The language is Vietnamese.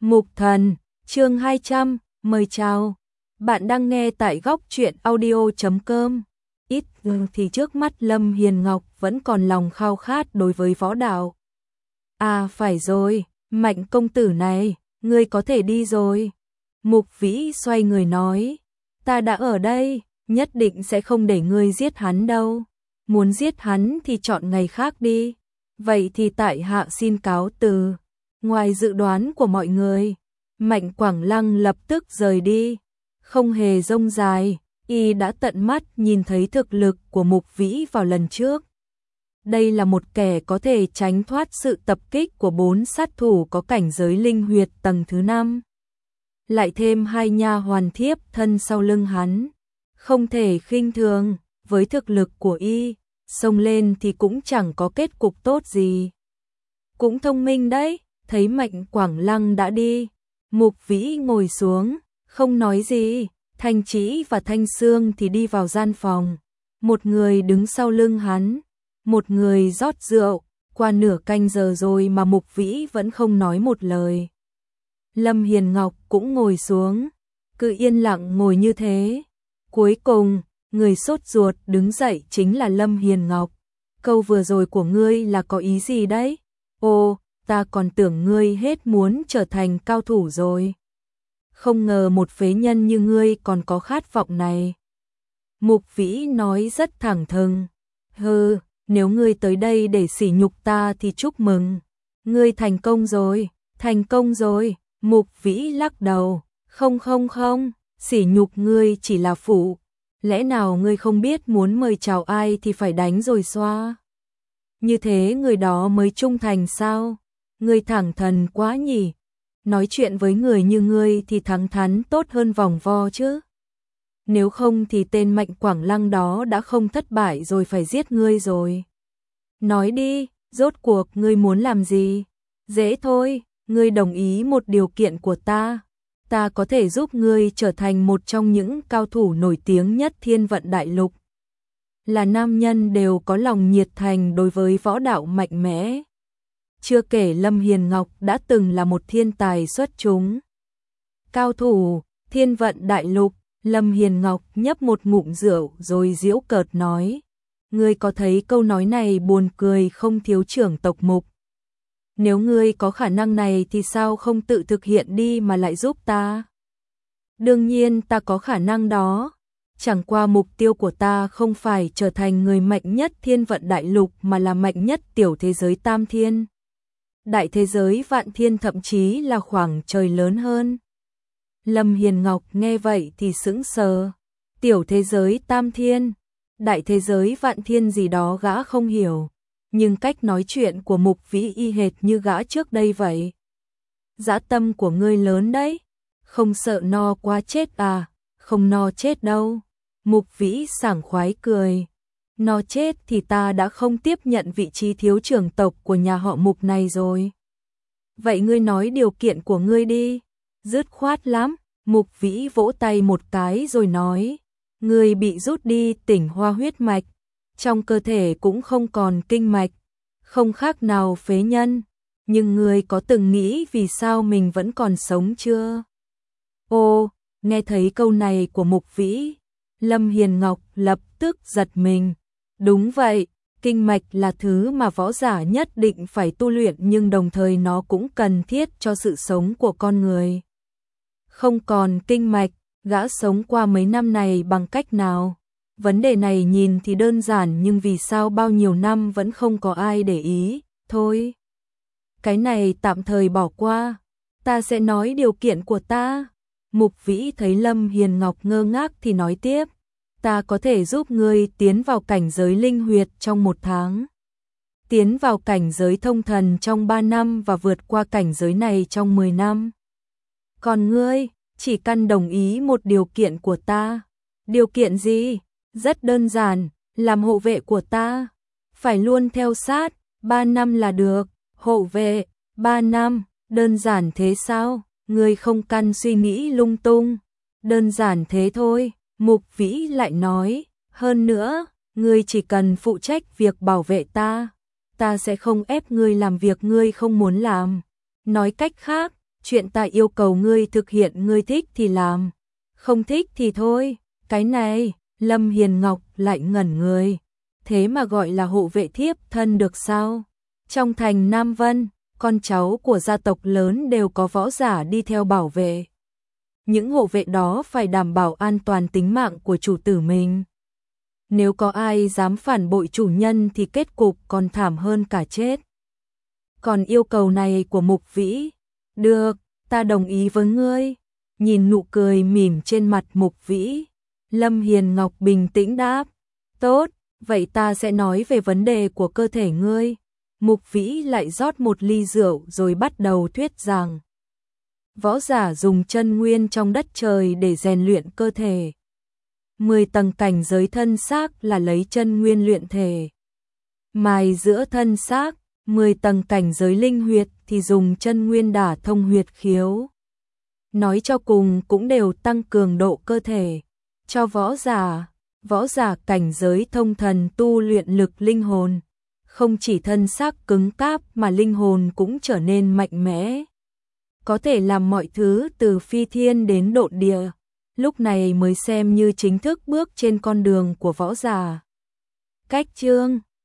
Mục Thần, chương 200, mời chào. Bạn đang nghe tại góc truyện audio.com. Ít thì trước mắt Lâm Hiền Ngọc vẫn còn lòng khao khát đối với võ đạo. À phải rồi, Mạnh công tử này, ngươi có thể đi rồi. Mục Vĩ xoay người nói, ta đã ở đây, nhất định sẽ không để ngươi giết hắn đâu. Muốn giết hắn thì chọn ngày khác đi. Vậy thì tại hạ xin cáo từ. Ngoài dự đoán của mọi người, Mạnh Quảng Lăng lập tức rời đi. Không hề rông dài, y đã tận mắt nhìn thấy thực lực của Mục Vĩ vào lần trước. Đây là một kẻ có thể tránh thoát sự tập kích của 4 sát thủ có cảnh giới linh huyệt tầng thứ 5. Lại thêm 2 nha hoàn thiếp thân sau lưng hắn. Không thể khinh thường, với thực lực của y, xông lên thì cũng chẳng có kết cục tốt gì. Cũng thông minh đấy, thấy Mạnh Quảng Lăng đã đi. Mục Vĩ ngồi xuống, không nói gì, Thanh Trĩ và Thanh Sương thì đi vào gian phòng. Một người đứng sau lưng hắn, một người rót rượu, qua nửa canh giờ rồi mà Mục Vĩ vẫn không nói một lời. Lâm Hiền Ngọc cũng ngồi xuống, cứ yên lặng ngồi như thế. Cuối cùng, người sốt ruột đứng dậy chính là Lâm Hiền Ngọc. Câu vừa rồi của ngươi là có ý gì đấy? Ồ, ta còn tưởng ngươi hết muốn trở thành cao thủ rồi. Không ngờ một phế nhân như ngươi còn có khát vọng này. Mục Vĩ nói rất thẳng thừng. Hừ, nếu ngươi tới đây để sỉ nhục ta thì chúc mừng. Ngươi thành công rồi, thành công rồi. Mục Vĩ lắc đầu. Không, sỉ nhục ngươi chỉ là phụ. Lẽ nào ngươi không biết muốn mời chào ai thì phải đánh rồi xoa? Như thế người đó mới trung thành sao? Ngươi thẳng thắn quá nhỉ? Nói chuyện với người như ngươi thì thẳng thắn tốt hơn vòng vo chứ. Nếu không thì tên Mạnh Quảng Lăng đó đã không thất bại rồi phải giết ngươi rồi. Nói đi, rốt cuộc ngươi muốn làm gì? Dễ thôi, ngươi đồng ý một điều kiện của ta. Ta có thể giúp ngươi trở thành một trong những cao thủ nổi tiếng nhất Thiên Vận Đại Lục. Là nam nhân đều có lòng nhiệt thành đối với võ đạo mạnh mẽ. Chưa kể Lâm Hiền Ngọc đã từng là một thiên tài xuất chúng. Cao thủ, Thiên Vận Đại Lục, Lâm Hiền Ngọc nhấp một ngụm rượu rồi giễu cợt nói. Ngươi có thấy câu nói này buồn cười không thiếu trưởng tộc Mục? Nếu ngươi có khả năng này thì sao không tự thực hiện đi mà lại giúp ta? Đương nhiên ta có khả năng đó. Chẳng qua mục tiêu của ta không phải trở thành người mạnh nhất Thiên Vận Đại Lục mà là mạnh nhất tiểu thế giới Tam Thiên. Đại thế giới Vạn Thiên thậm chí là khoảng trời lớn hơn. Lâm Hiền Ngọc nghe vậy thì sững sờ. Tiểu thế giới Tam Thiên, đại thế giới Vạn Thiên gì đó gã không hiểu. Nhưng cách nói chuyện của Mục Vĩ y hệt như gã trước đây vậy. Dã tâm của ngươi lớn đấy. Không sợ no quá chết à? Không no chết đâu. Mục Vĩ sảng khoái cười. No chết thì ta đã không tiếp nhận vị trí thiếu trưởng tộc của nhà họ Mục này rồi. Vậy ngươi nói điều kiện của ngươi đi. Dứt khoát lắm. Mục Vĩ vỗ tay một cái rồi nói. Ngươi bị rút đi tỉnh hoa huyết mạch. Trong cơ thể cũng không còn kinh mạch. Không khác nào phế nhân. Nhưng ngươi có từng nghĩ vì sao mình vẫn còn sống chưa? Ô, nghe thấy câu này của Mục Vĩ, Lâm Hiền Ngọc lập tức giật mình. Đúng vậy, kinh mạch là thứ mà võ giả nhất định phải tu luyện nhưng đồng thời nó cũng cần thiết cho sự sống của con người. Không còn kinh mạch, gã sống qua mấy năm này bằng cách nào? Vấn đề này nhìn thì đơn giản nhưng vì sao bao nhiêu năm vẫn không có ai để ý, thôi. Cái này tạm thời bỏ qua, ta sẽ nói điều kiện của ta. Mục Vĩ thấy Lâm Hiền Ngọc ngơ ngác thì nói tiếp. Ta có thể giúp ngươi tiến vào cảnh giới linh huyệt trong 1 tháng. Tiến vào cảnh giới thông thần trong 3 năm và vượt qua cảnh giới này trong 10 năm. Còn ngươi, chỉ cần đồng ý một điều kiện của ta. Điều kiện gì? Rất đơn giản, làm hộ vệ của ta. Phải luôn theo sát, 3 năm là được. Hộ vệ, 3 năm, đơn giản thế sao? Ngươi không cần suy nghĩ lung tung. Đơn giản thế thôi, Mục Vĩ lại nói. Hơn nữa, ngươi chỉ cần phụ trách việc bảo vệ ta. Ta sẽ không ép ngươi làm việc ngươi không muốn làm. Nói cách khác, Chuyện ta yêu cầu ngươi thực hiện, ngươi thích thì làm, không thích thì thôi. Cái này, Lâm Hiền Ngọc lại ngẩn người. Thế mà gọi là hộ vệ thiếp thân được sao? Trong thành Nam Vân, con cháu của gia tộc lớn đều có võ giả đi theo bảo vệ. Những hộ vệ đó phải đảm bảo an toàn tính mạng của chủ tử mình. Nếu có ai dám phản bội chủ nhân thì kết cục còn thảm hơn cả chết. Còn yêu cầu này của Mục Vĩ, được, ta đồng ý với ngươi. Nhìn nụ cười mỉm trên mặt Mục Vĩ, Lâm Hiền Ngọc bình tĩnh đáp, tốt, vậy ta sẽ nói về vấn đề của cơ thể ngươi. Mục Vĩ lại rót một ly rượu rồi bắt đầu thuyết giảng. Võ giả dùng chân nguyên trong đất trời để rèn luyện cơ thể. 10 tầng cảnh giới thân xác là lấy chân nguyên luyện thể. Mài giữa thân xác, 10 tầng cảnh giới linh huyệt thì dùng chân nguyên đả thông huyệt khiếu. Nói cho cùng cũng đều tăng cường độ cơ thể. Cho võ giả cảnh giới thông thần tu luyện lực linh hồn. Không chỉ thân xác cứng cáp mà linh hồn cũng trở nên mạnh mẽ. Có thể làm mọi thứ từ phi thiên đến độn địa. Lúc này mới xem như chính thức bước trên con đường của võ giả. Cách chương